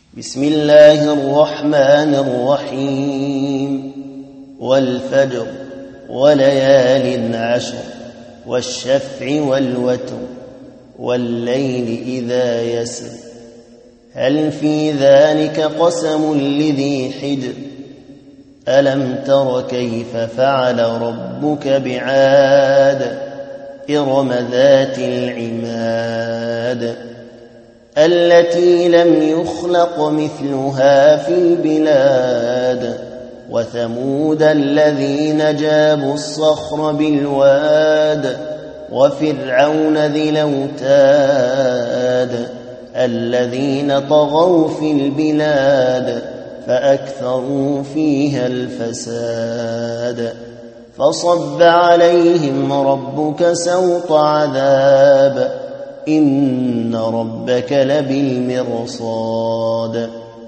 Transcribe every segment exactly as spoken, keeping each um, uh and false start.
بسم الله الرحمن الرحيم والفجر وليال عشر والشفع والوتر والليل إذا يسر هل في ذلك قسم لذي حجر ألم تر كيف فعل ربك بعاد إرم ذات العماد التي لم يخلق مثلها في البلاد وثمود الذين جابوا الصخر بالواد وفرعون ذي الأوتاد الذين طغوا في البلاد فأكثروا فيها الفساد فصب عليهم ربك سوط عذاب إن ربك لبالمرصاد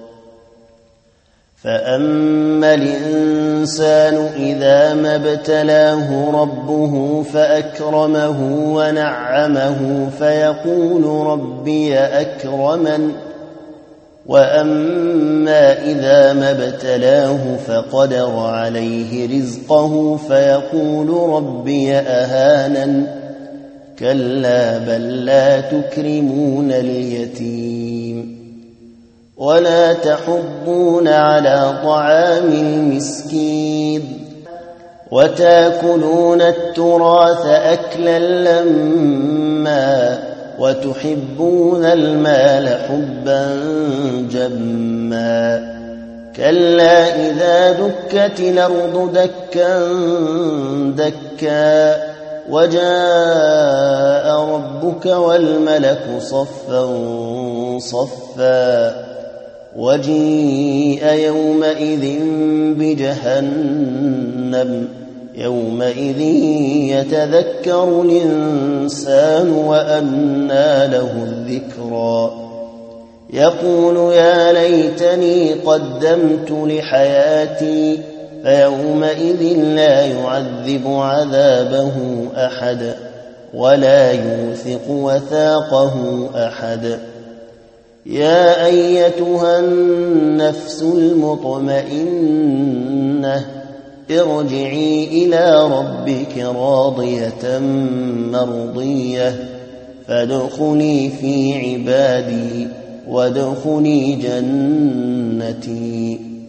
فأما الإنسان إذا ما ابتلاه ربه فأكرمه ونعمه فيقول ربي أكرمن وأما إذا ما ابتلاه فقدر عليه رزقه فيقول ربي أهانن كلا بل لا تكرمون اليتيم ولا تحضون على طعام المسكين وتاكلون التراث أكلا لما وتحبون المال حبا جما كلا إذا دكت الأرض دكا دكا وجاء ربك والملك صفا صفا وجيء يومئذ بجهنم يومئذ يتذكر الإنسان وأنى له الذكرى يقول يا ليتني قدمت لحياتي فيومئذ لا يعذب عذابه أحد ولا يوثق وثاقه أحد يا أيتها النفس المطمئنة ارجعي إلى ربك راضية مرضية فادخلي في عبادي وادخلي جنتي